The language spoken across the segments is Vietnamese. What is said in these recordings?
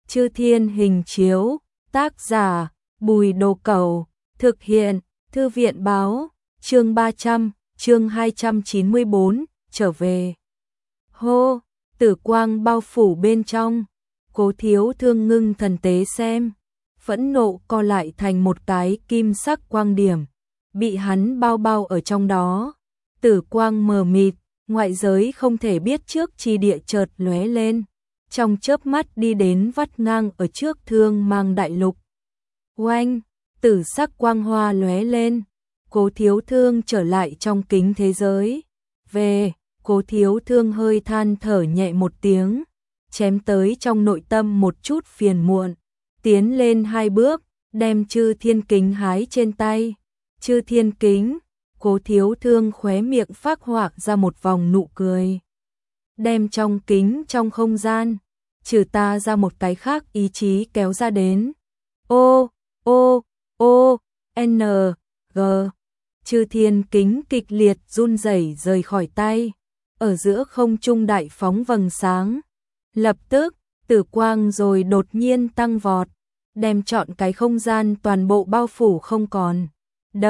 Chư Thiên hình chiếu, tác giả, Bùi Đồ Cẩu, thực hiện, Thư viện báo, chương 300, chương 294, trở về. Hô, tử quang bao phủ bên trong, Cố Thiếu Thương ngưng thần tế xem, phẫn nộ co lại thành một cái kim sắc quang điểm, bị hắn bao bao ở trong đó. Tử quang mờ mịt, ngoại giới không thể biết trước chi địa chợt lóe lên, trong chớp mắt đi đến vắt ngang ở trước Thương Mang đại lục. Oanh, tử sắc quang hoa lóe lên, Cố Thiếu Thương trở lại trong kính thế giới. Về, Cố Thiếu Thương hơi than thở nhẹ một tiếng, chém tới trong nội tâm một chút phiền muộn, tiến lên 2 bước, đem Chư Thiên kính hái trên tay. Chư Thiên kính, Cố Thiếu Thương khóe miệng phác họa ra một vòng nụ cười. Đem trong kính trong không gian, trừ ta ra một cái khác ý chí kéo ra đến. Ô, ô, ô, n, g. Chư Thiên kính kịch liệt run rẩy rời khỏi tay, ở giữa không trung đại phóng vầng sáng. Lập tức, tử quang rồi đột nhiên tăng vọt, đem trọn cái không gian toàn bộ bao phủ không còn. D,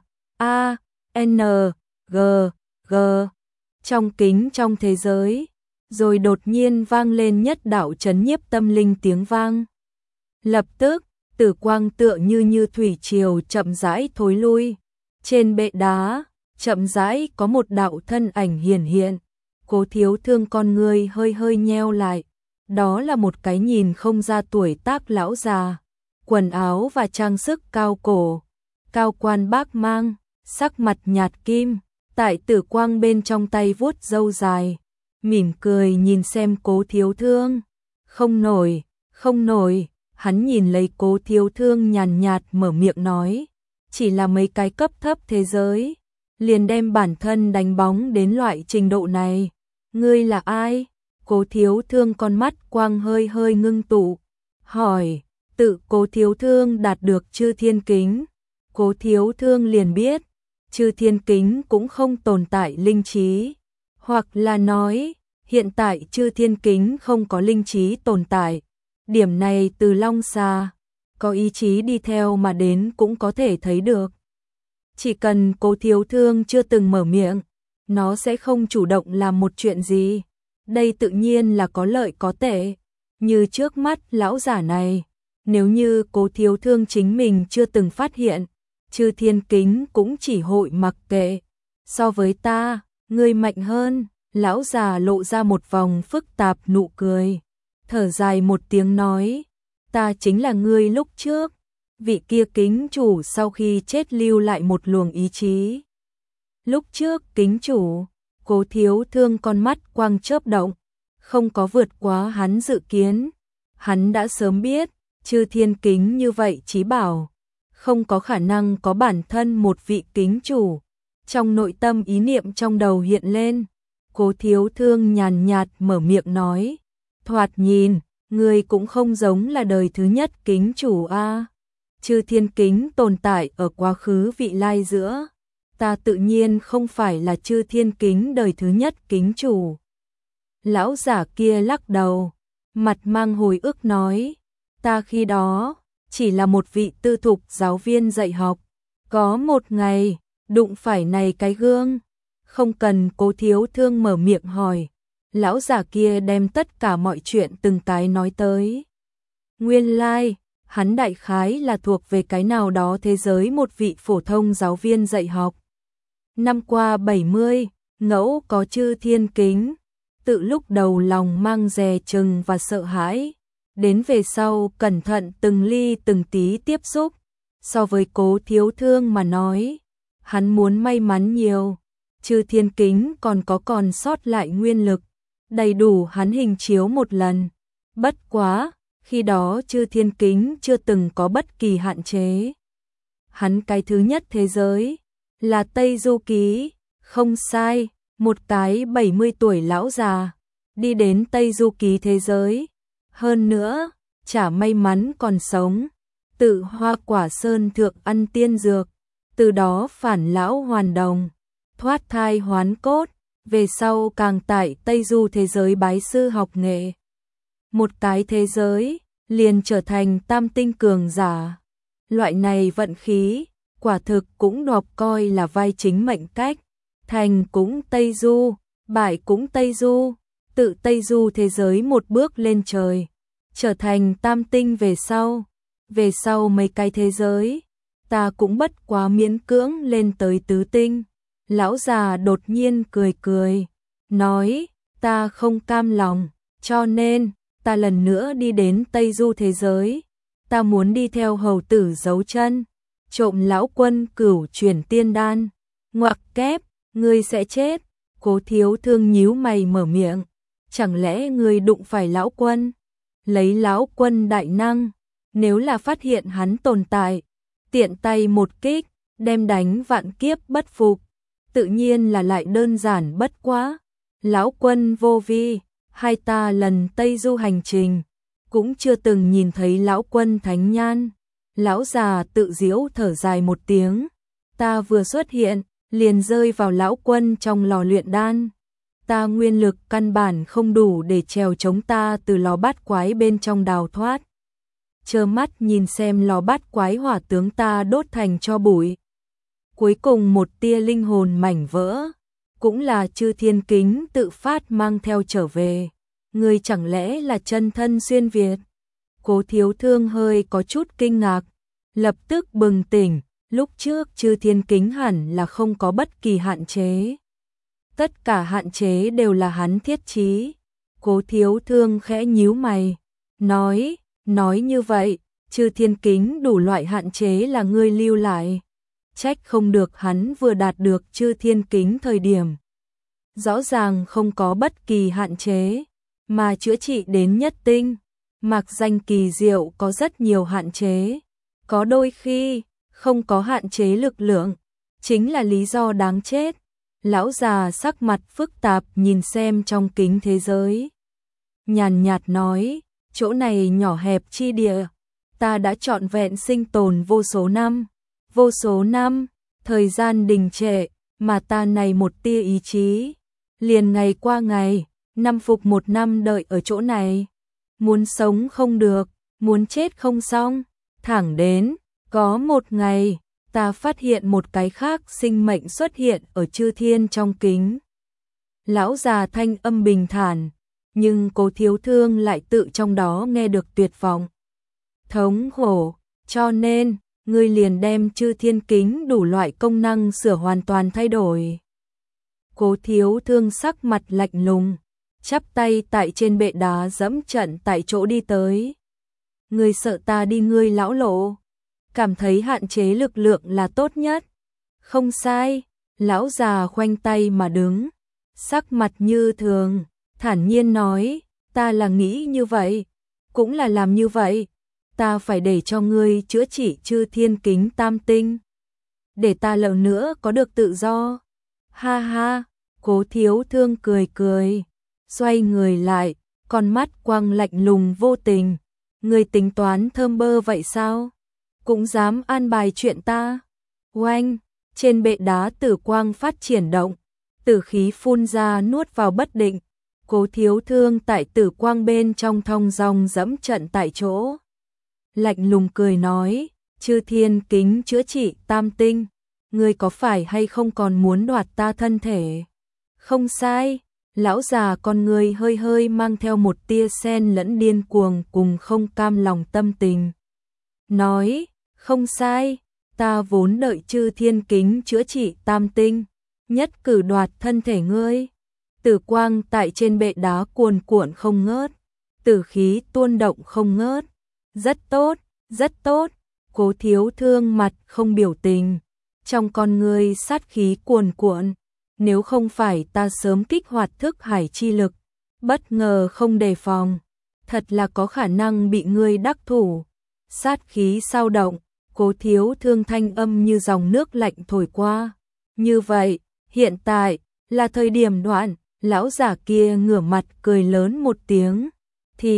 A, N, G, G. Trong kính trong thế giới, rồi đột nhiên vang lên nhất đạo chấn nhiếp tâm linh tiếng vang. Lập tức, tử quang tựa như thủy triều chậm rãi thối lui. Trên bệ đá, chậm rãi có một đạo thân ảnh hiển hiện. Cố Thiếu Thương con người hơi hơi nheo lại. Đó là một cái nhìn không ra tuổi tác lão già, quần áo và trang sức cao cổ, cao quan bác mang, sắc mặt nhạt kim, tại tử quang bên trong tay vuốt râu dài, mỉm cười nhìn xem Cố Thiếu Thương. Không nổi, không nổi, hắn nhìn lấy Cố Thiếu Thương nhàn nhạt mở miệng nói, chỉ là mấy cái cấp thấp thế giới, liền đem bản thân đánh bóng đến loại trình độ này. Ngươi là ai? Cố Thiếu Thương con mắt quang hơi hơi ngưng tụ, hỏi. Tự Cố Thiếu Thương đạt được Chư Thiên kính, Cố Thiếu Thương liền biết, Chư Thiên kính cũng không tồn tại linh trí, hoặc là nói, hiện tại Chư Thiên kính không có linh trí tồn tại. Điểm này từ Long Xà, có ý chí đi theo mà đến cũng có thể thấy được. Chỉ cần Cố Thiếu Thương chưa từng mở miệng, nó sẽ không chủ động làm một chuyện gì. Đây tự nhiên là có lợi có tệ. Như trước mắt lão giả này, nếu như Cố Thiếu Thương chính mình chưa từng phát hiện, Chư Thiên kính cũng chỉ hội mặc kệ. So với ta, ngươi mạnh hơn. Lão già lộ ra một vòng phức tạp nụ cười, thở dài một tiếng nói, ta chính là ngươi lúc trước, vị kia kính chủ sau khi chết lưu lại một luồng ý chí. Lúc trước kính chủ, Cố Thiếu Thương con mắt quang chớp động, không có vượt quá hắn dự kiến. Hắn đã sớm biết, Chư Thiên kính như vậy chí bảo, không có khả năng có bản thân một vị kính chủ. Trong nội tâm ý niệm trong đầu hiện lên, Cố Thiếu Thương nhàn nhạt mở miệng nói, thoạt nhìn, ngươi cũng không giống là đời thứ nhất kính chủ a. Chư Thiên kính tồn tại ở quá khứ vị lai giữa, ta tự nhiên không phải là Chư Thiên kính đời thứ nhất kính chủ. Lão giả kia lắc đầu, mặt mang hồi ức nói, ta khi đó chỉ là một vị tư thục giáo viên dạy học, có một ngày đụng phải này cái gương. Không cần Cố Thiếu Thương mở miệng hỏi, lão giả kia đem tất cả mọi chuyện từng cái nói tới. Nguyên lai, hắn đại khái là thuộc về cái nào đó thế giới một vị phổ thông giáo viên dạy học. Năm qua 70, ngẫu có Chư Thiên kính, tự lúc đầu lòng mang dè chừng và sợ hãi, đến về sau cẩn thận từng ly từng tí tiếp xúc. So với Cố Thiếu Thương mà nói, hắn muốn may mắn nhiều. Chư Thiên kính còn sót lại nguyên lực, đầy đủ hắn hình chiếu một lần. Bất quá, khi đó Chư Thiên kính chưa từng có bất kỳ hạn chế. Hắn cái thứ nhất thế giới là Tây Du Ký, không sai, một cái 70 tuổi lão già đi đến Tây Du Ký thế giới, hơn nữa, chả may mắn còn sống, tự Hoa Quả Sơn thượng ăn tiên dược, từ đó phản lão hoàn đồng, thoát thai hoán cốt, về sau càng tại Tây Du thế giới bái sư học nghệ. Một cái thế giới, liền trở thành tam tinh cường giả. Loại này vận khí, quả thực cũng đọc coi là vai chính mệnh cách. Thành cũng Tây Du, bại cũng Tây Du, tự Tây Du thế giới một bước lên trời, trở thành tam tinh về sau mấy cái thế giới, ta cũng bất quá miễn cưỡng lên tới tứ tinh. Lão già đột nhiên cười cười, nói, ta không cam lòng, cho nên, ta lần nữa đi đến Tây Du thế giới, ta muốn đi theo hầu tử giấu chân, trộm lão quân cửu chuyển tiên đan, ngoặc kép, ngươi sẽ chết. Cố Thiếu Thương nhíu mày mở miệng, chẳng lẽ ngươi đụng phải lão quân? Lấy lão quân đại năng, nếu là phát hiện hắn tồn tại, tiện tay một kích, đem đánh vạn kiếp bất phục, tự nhiên là lại đơn giản bất quá. Lão quân vô vi, hai ta lần Tây Du hành trình, cũng chưa từng nhìn thấy lão quân thánh nhan. Lão già tự giễu thở dài một tiếng, ta vừa xuất hiện, liền rơi vào lão quân trong lò luyện đan. Ta nguyên lực căn bản không đủ để trèo chống ta từ lò bát quái bên trong đào thoát. Trơ mắt nhìn xem lò bát quái hỏa tướng ta đốt thành tro bụi. Cuối cùng một tia linh hồn mảnh vỡ, cũng là Chư Thiên Kính tự phát mang theo trở về. Ngươi chẳng lẽ là chân thân xuyên Việt? Cố Thiếu Thương hơi có chút kinh ngạc, lập tức bừng tỉnh, lúc trước Chư Thiên Kính hẳn là không có bất kỳ hạn chế. Tất cả hạn chế đều là hắn thiết trí. Cố Thiếu Thương khẽ nhíu mày, nói như vậy, Chư Thiên Kính đủ loại hạn chế là ngươi lưu lại. Trách không được hắn vừa đạt được Chư Thiên Kính thời điểm. Rõ ràng không có bất kỳ hạn chế, mà chữa trị đến nhất tinh. Mặc danh kỳ diệu có rất nhiều hạn chế, có đôi khi không có hạn chế lực lượng, chính là lý do đáng chết. Lão già sắc mặt phức tạp nhìn xem trong kính thế giới. Nhàn nhạt nói, chỗ này nhỏ hẹp chi địa, ta đã trọn vẹn sinh tồn vô số năm, thời gian đình trệ, mà ta này một tia ý chí, liền ngày qua ngày, năm phục một năm đợi ở chỗ này. Muốn sống không được, muốn chết không xong, thẳng đến, có một ngày, ta phát hiện một cái khác sinh mệnh xuất hiện ở Chư Thiên trong kính. Lão già thanh âm bình thản, nhưng Cố Thiếu Thương lại tự trong đó nghe được tuyệt vọng. Thống khổ, cho nên, ngươi liền đem Chư Thiên Kính đủ loại công năng sửa hoàn toàn thay đổi. Cố Thiếu Thương sắc mặt lạnh lùng, chắp tay tại trên bệ đá dẫm trận tại chỗ đi tới. Ngươi sợ ta đi ngươi lão lộ, cảm thấy hạn chế lực lượng là tốt nhất. Không sai, lão già khoanh tay mà đứng, sắc mặt như thường, thản nhiên nói, ta là nghĩ như vậy, cũng là làm như vậy, ta phải để cho ngươi chữa trị Chư Thiên Kính tam tinh, để ta lần nữa có được tự do. Ha ha, Cố Thiếu Thương cười cười, xoay người lại, con mắt quang lạnh lùng vô tình, ngươi tính toán thơm bơ vậy sao? Cũng dám an bài chuyện ta? Oanh, trên bệ đá tử quang phát triển động, tử khí phun ra nuốt vào bất định. Cố Thiếu Thương tại tử quang bên trong thong dong dẫm trận tại chỗ. Lạnh lùng cười nói, Chư Thiên Kính chữa trị tam tinh, ngươi có phải hay không còn muốn đoạt ta thân thể? Không sai, lão già con ngươi hơi hơi mang theo một tia sen lẫn điên cuồng cùng không cam lòng tâm tình. Nói, không sai, ta vốn đợi Chư Thiên Kính chữa trị tam tinh, nhất cử đoạt thân thể ngươi. Tử quang tại trên bệ đá cuồn cuộn không ngớt, tử khí tuôn động không ngớt. Rất tốt, rất tốt. Cố Thiếu Thương mặt không biểu tình, trong con ngươi sát khí cuồn cuộn. Nếu không phải ta sớm kích hoạt thức hải chi lực, bất ngờ không đề phòng, thật là có khả năng bị ngươi đắc thủ. Sát khí sao động, Cố Thiếu Thương thanh âm như dòng nước lạnh thổi qua. Như vậy, hiện tại là thời điểm đoạn. Lão giả kia ngửa mặt cười lớn một tiếng, thì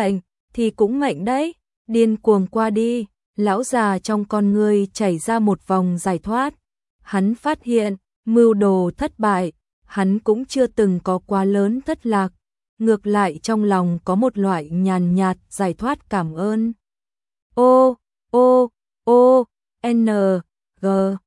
cũng mệnh đấy, điên cuồng qua đi. Lão già trong con ngươi chảy ra một vòng giải thoát. Hắn phát hiện, mưu đồ thất bại, hắn cũng chưa từng có quá lớn thất lạc. ngược lại trong lòng có một loại nhàn nhạt giải thoát cảm ơn. Ô, ô, ô, n, g.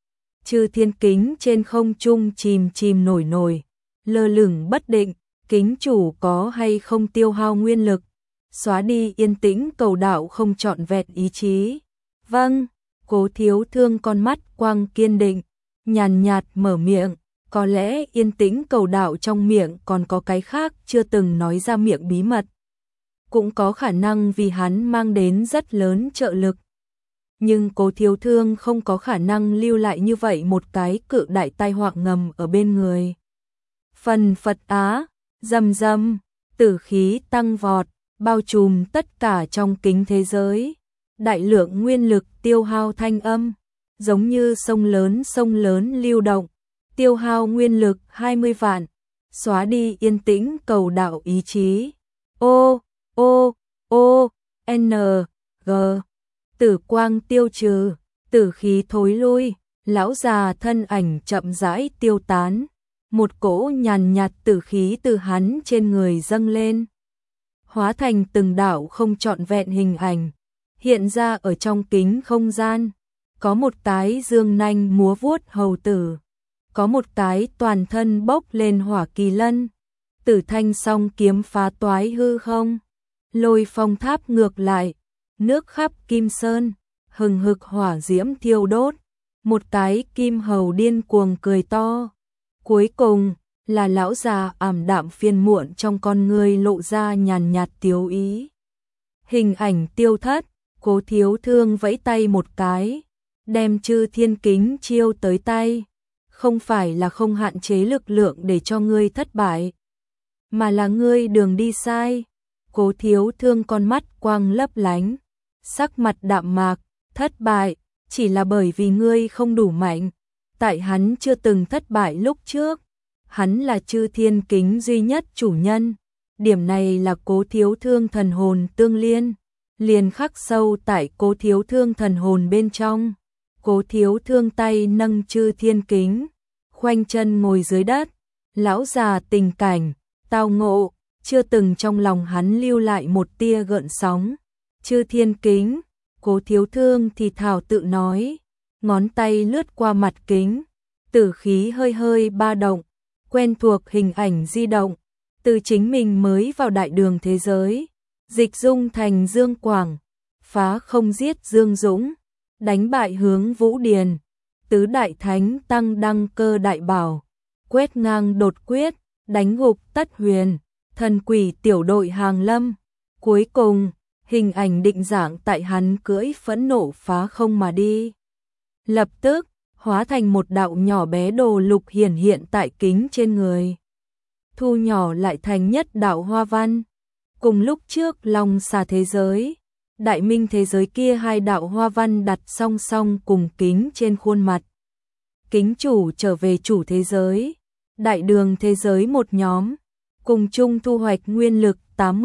Chư thiên kính trên không trung chìm chìm nổi nổi, lơ lửng bất định, kính chủ có hay không tiêu hao nguyên lực, xóa đi yên tĩnh cầu đạo không trọn vẹn ý chí. Vâng, Cố Thiếu Thương con mắt quang kiên định, nhàn nhạt mở miệng, có lẽ yên tĩnh cầu đạo trong miệng còn có cái khác chưa từng nói ra miệng bí mật. Cũng có khả năng vì hắn mang đến rất lớn trợ lực. Nhưng Cố Thiếu Thương không có khả năng lưu lại như vậy một cái cự đại tai họa ngầm ở bên người. Phần Phật Á, rầm rầm, tử khí tăng vọt, bao trùm tất cả trong kính thế giới. Đại lượng nguyên lực tiêu hao thanh âm, giống như sông lớn lưu động, tiêu hao nguyên lực 20 vạn, xóa đi yên tĩnh cầu đạo ý chí. Ô, ô, ô, n, g. Tử quang tiêu trừ, tử khí thối lui, lão già thân ảnh chậm rãi tiêu tán. Một cỗ nhàn nhạt tử khí từ hắn trên người dâng lên, hóa thành từng đạo không trọn vẹn hình ảnh, hiện ra ở trong kính không gian. Có một cái dương nanh múa vuốt hầu tử, có một cái toàn thân bốc lên hỏa kỳ lân, Tử Thanh song kiếm phá toái hư không, Lôi Phong tháp ngược lại, nước khắp Kim Sơn, hừng hực hỏa diễm thiêu đốt, một cái kim hầu điên cuồng cười to. Cuối cùng là lão già ảm đạm phiền muộn trong con người lộ ra nhàn nhạt tiêu ý. Hình ảnh tiêu thất, Cố Thiếu Thương vẫy tay một cái, đem Chư Thiên Kính chiêu tới tay. Không phải là không hạn chế lực lượng để cho ngươi thất bại, mà là ngươi đường đi sai. Cố Thiếu Thương con mắt quang lấp lánh, sắc mặt đạm mạc, thất bại chỉ là bởi vì ngươi không đủ mạnh. Tại hắn chưa từng thất bại lúc trước, hắn là Chư Thiên Kính duy nhất chủ nhân. Điểm này là Cố Thiếu Thương thần hồn tương liên, liền khắc sâu tại Cố Thiếu Thương thần hồn bên trong. Cố Thiếu Thương tay nâng Chư Thiên Kính, khoanh chân ngồi dưới đất, lão già tình cảnh, tao ngộ, chưa từng trong lòng hắn lưu lại một tia gợn sóng. Chư Thiên Kính, Cố Thiếu Thương thì thào tự nói, ngón tay lướt qua mặt kính, tử khí hơi hơi ba động, quen thuộc hình ảnh di động, từ chính mình mới vào đại đường thế giới, dịch dung thành Dương Quảng, phá không giết Dương Dũng, đánh bại Hướng Vũ Điền, tứ đại thánh tăng đăng cơ đại bảo, quét ngang đột quyết, đánh gục Tất Huyền, thần quỷ tiểu đội Hàng Lâm. Cuối cùng, hình ảnh định dạng tại hắn cưỡi phẫn nộ phá không mà đi. Lập tức, hóa thành một đạo nhỏ bé đồ lục hiển hiện tại kính trên người. Thu nhỏ lại thành nhất đạo hoa văn. Cùng lúc trước Long Xà thế giới, Đại Minh thế giới kia hai đạo hoa văn đặt song song cùng kính trên khuôn mặt. Kính chủ trở về chủ thế giới, đại đường thế giới một nhóm, cùng chung thu hoạch nguyên lực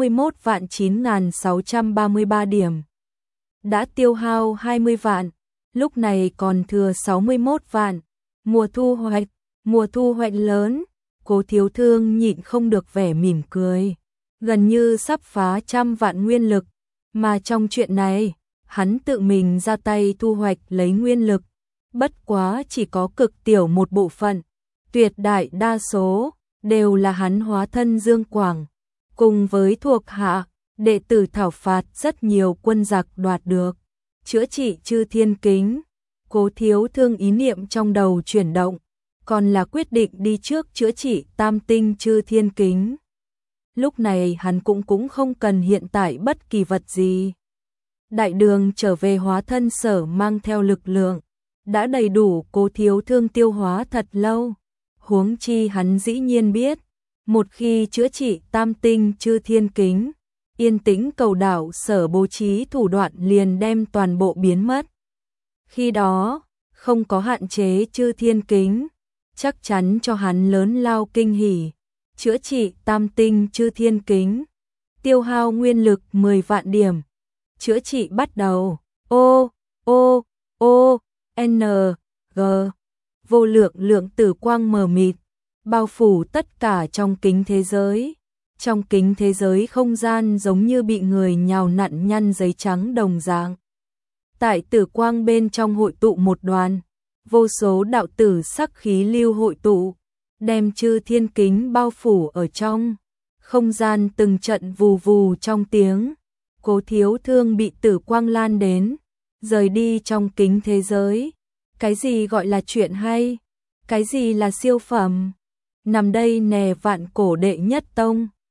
81.9633 điểm. Đã tiêu hao 20 vạn, lúc này còn thừa 61 vạn. Mùa thu hoạch lớn, Cố Thiếu Thương nhịn không được vẻ mỉm cười, gần như sắp phá 100 vạn nguyên lực, mà trong chuyện này, hắn tự mình ra tay thu hoạch lấy nguyên lực, bất quá chỉ có cực tiểu một bộ phận, tuyệt đại đa số đều là hắn hóa thân Dương Quảng, cùng với thuộc hạ, đệ tử thảo phạt rất nhiều quân giặc đoạt được. Chữa trị Chư Thiên Kính, Cố Thiếu Thương ý niệm trong đầu chuyển động, còn là quyết định đi trước chữa trị Tam Tinh Chư Thiên Kính. Lúc này hắn cũng không cần hiện tại bất kỳ vật gì. Đại đường trở về hóa thân sở mang theo lực lượng, đã đầy đủ Cố Thiếu Thương tiêu hóa thật lâu. Huống chi hắn dĩ nhiên biết, một khi chữa trị Tam Tinh Chư Thiên Kính, yên tĩnh cầu đảo sở bố trí thủ đoạn liền đem toàn bộ biến mất. Khi đó, không có hạn chế Chư Thiên Kính, chắc chắn cho hắn lớn lao kinh hỉ. Chữa trị Tam Tinh Chư Thiên Kính, tiêu hao nguyên lực 10 vạn điểm. Chữa trị bắt đầu. Ô, ô, ô, n, g. Vô lượng lượng tử quang mờ mịt, bao phủ tất cả trong kính thế giới. Trong kính thế giới không gian giống như bị người nhào nặn nhăn giấy trắng đồng dạng. Tại tử quang bên trong hội tụ một đoàn, vô số đạo tử sắc khí lưu hội tụ, đem chư thiên kính bao phủ ở trong. Không gian từng trận vù vù trong tiếng, Cố Thiếu Thương bị tử quang lan đến, rời đi trong kính thế giới. Cái gì gọi là chuyện hay? Cái gì là siêu phẩm? Nằm đây nè Vạn Cổ đệ nhất tông.